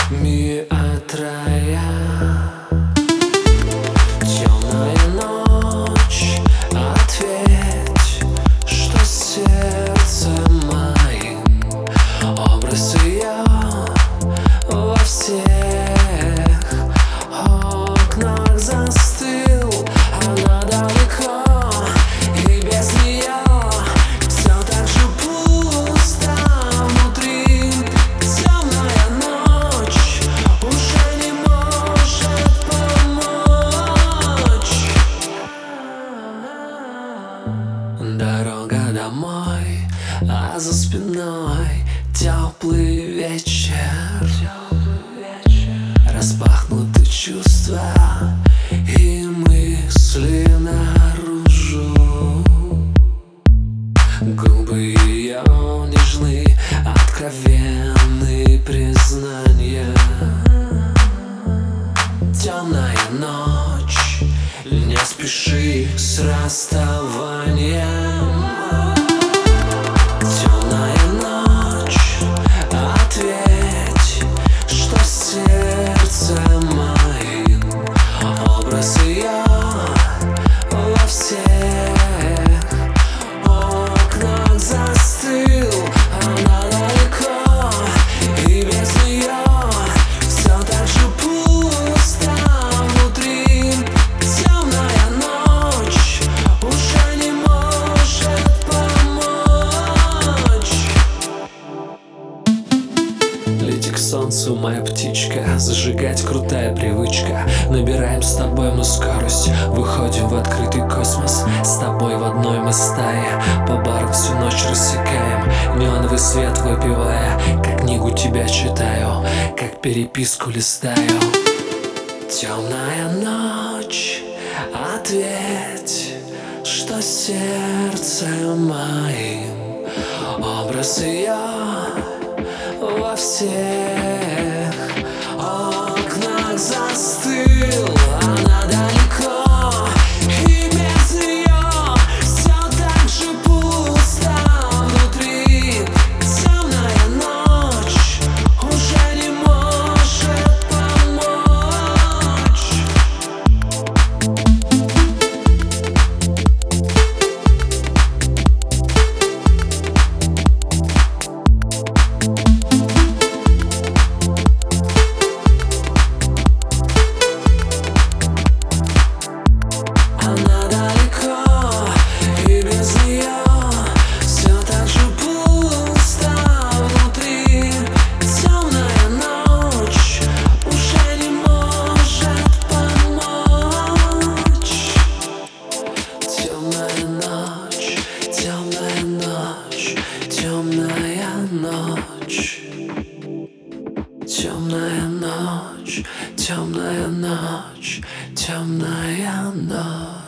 Миотрая. Темная ночь, ответь, что сердцем моим образ ее во всех окнах застыл. Она далеко, и без нее все так же пусто внутри. Темная ночь уже не может помочь. Дорога домой, а за спиной теплый вечер. Распахнуты чувства и мысли наружу. Губы ее нежны, откровенны признания. Темная ночь, не спеши с расставанием. Темная ночь, ответь, что сердцем моим образ ее во всех окнах застыл. Она далеко, и без нее все так же пусто внутри. Темная ночь уже не может помочь. Лети к солнцу, моя птичка, зажигать крутая привычка. Набираем с тобой мы скорость, выходим в открытый космос. С тобой в одной мы стае, по барам всю ночь рассекаем. Неоновый свет выпивая, как книгу тебя читаю, как переписку листаю. Темная ночь, ответь, что сердцем моим образ ее во всех окнах застыл. Она далеко, и без нее все так же пусто внутри. Темная ночь уже не может помочь. Она далеко, и без нее все так же пусто внутри. Темная ночь уже не может помочь. Темная ночь, темная ночь, темная ночь. Темная ночь, темная ночь, темная ночь.